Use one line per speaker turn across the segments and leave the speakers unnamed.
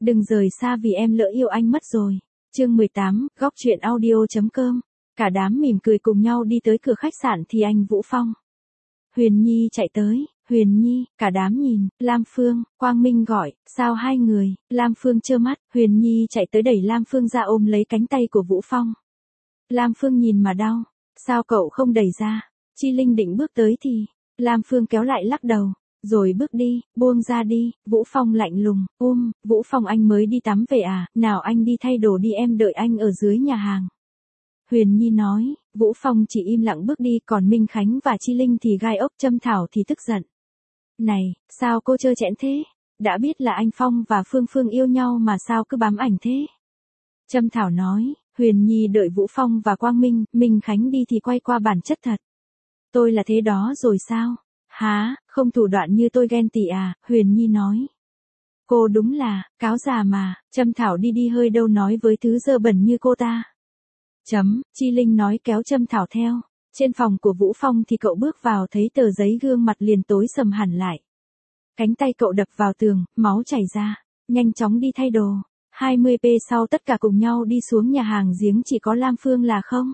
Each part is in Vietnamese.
Đừng rời xa vì em lỡ yêu anh mất rồi. Chương 18, góc truyện audio.com. Cả đám mỉm cười cùng nhau đi tới cửa khách sạn thì anh Vũ Phong. Huyền Nhi chạy tới, Huyền Nhi, cả đám nhìn, Lam Phương, Quang Minh gọi, sao hai người, Lam Phương trơ mắt, Huyền Nhi chạy tới đẩy Lam Phương ra ôm lấy cánh tay của Vũ Phong. Lam Phương nhìn mà đau, sao cậu không đẩy ra, Chi Linh định bước tới thì, Lam Phương kéo lại lắc đầu, rồi bước đi, buông ra đi, Vũ Phong lạnh lùng, Vũ Phong anh mới đi tắm về à, nào anh đi thay đồ đi em đợi anh ở dưới nhà hàng. Huyền Nhi nói, Vũ Phong chỉ im lặng bước đi còn Minh Khánh và Chi Linh thì gai ốc Trâm Thảo thì tức giận. Này, sao cô trơ trẽn thế? Đã biết là anh Phong và Phương Phương yêu nhau mà sao cứ bám ảnh thế? Trâm Thảo nói, Huyền Nhi đợi Vũ Phong và Quang Minh, Minh Khánh đi thì quay qua bản chất thật. Tôi là thế đó rồi sao? Hả, không thủ đoạn như tôi ghen tị à, Huyền Nhi nói. Cô đúng là, cáo già mà, Trâm Thảo đi hơi đâu nói với thứ dơ bẩn như cô ta. Chi Linh nói kéo Trâm Thảo theo. Trên phòng của Vũ Phong thì cậu bước vào thấy tờ giấy gương mặt liền tối sầm hẳn lại. Cánh tay cậu đập vào tường, máu chảy ra. Nhanh chóng đi thay đồ. 20p sau tất cả cùng nhau đi xuống nhà hàng giếng chỉ có Lam Phương là không?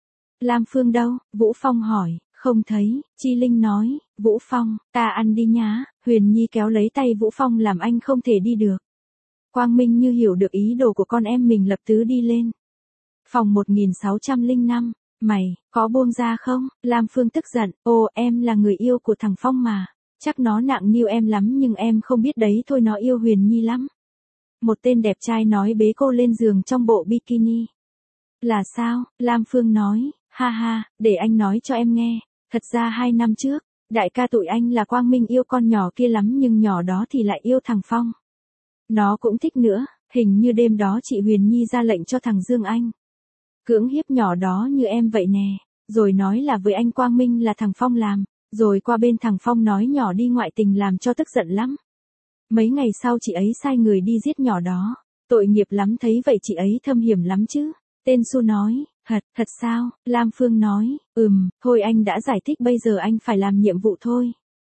Lam Phương đâu? Vũ Phong hỏi. Không thấy, Chi Linh nói. Vũ Phong, ta ăn đi nhá. Huyền Nhi kéo lấy tay Vũ Phong làm anh không thể đi được. Quang Minh như hiểu được ý đồ của con em mình lập tức đi lên. Phòng 1605, mày, có buông ra không? Lam Phương tức giận, em là người yêu của thằng Phong mà. Chắc nó nặng niu em lắm nhưng em không biết đấy thôi nó yêu Huyền Nhi lắm. Một tên đẹp trai nói bế cô lên giường trong bộ bikini. Là sao? Lam Phương nói, ha ha, để anh nói cho em nghe. Thật ra 2 năm trước, đại ca tụi anh là Quang Minh yêu con nhỏ kia lắm nhưng nhỏ đó thì lại yêu thằng Phong. Nó cũng thích nữa, hình như đêm đó chị Huyền Nhi ra lệnh cho thằng Dương Anh cưỡng hiếp nhỏ đó như em vậy nè, rồi nói là với anh Quang Minh là thằng Phong làm, rồi qua bên thằng Phong nói nhỏ đi ngoại tình làm cho tức giận lắm. Mấy ngày sau chị ấy sai người đi giết nhỏ đó, tội nghiệp lắm thấy vậy chị ấy thâm hiểm lắm chứ. Tên Su nói, thật sao? Lam Phương nói, thôi anh đã giải thích bây giờ anh phải làm nhiệm vụ thôi.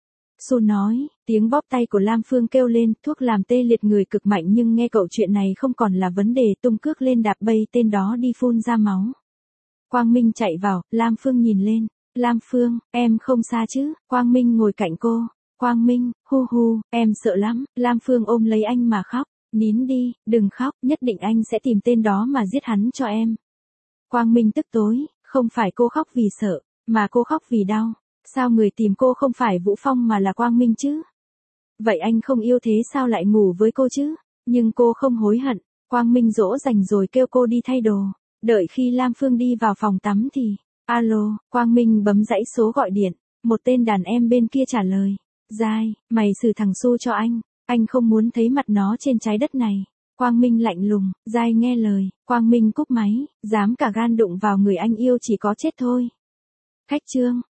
Su nói, tiếng bóp tay của Lam Phương kêu lên, thuốc làm tê liệt người cực mạnh nhưng nghe cậu chuyện này không còn là vấn đề, tung cước lên đạp bay tên đó đi phun ra máu. Quang Minh chạy vào, Lam Phương nhìn lên, Lam Phương, em không sao chứ? Quang Minh ngồi cạnh cô, Quang Minh, hu, em sợ lắm, Lam Phương ôm lấy anh mà khóc, nín đi, đừng khóc, nhất định anh sẽ tìm tên đó mà giết hắn cho em. Quang Minh tức tối, không phải cô khóc vì sợ, mà cô khóc vì đau. Sao người tìm cô không phải Vũ Phong mà là Quang Minh chứ? Vậy anh không yêu thế sao lại ngủ với cô chứ? Nhưng cô không hối hận. Quang Minh dỗ dành rồi kêu cô đi thay đồ. Đợi khi Lam Phương đi vào phòng tắm thì, alo, Quang Minh bấm dãy số gọi điện. Một tên đàn em bên kia trả lời. Giai, mày xử thằng Su cho anh không muốn thấy mặt nó trên trái đất này. Quang Minh lạnh lùng, Giai nghe lời, Quang Minh cúp máy, dám cả gan đụng vào người anh yêu chỉ có chết thôi. Khách trương.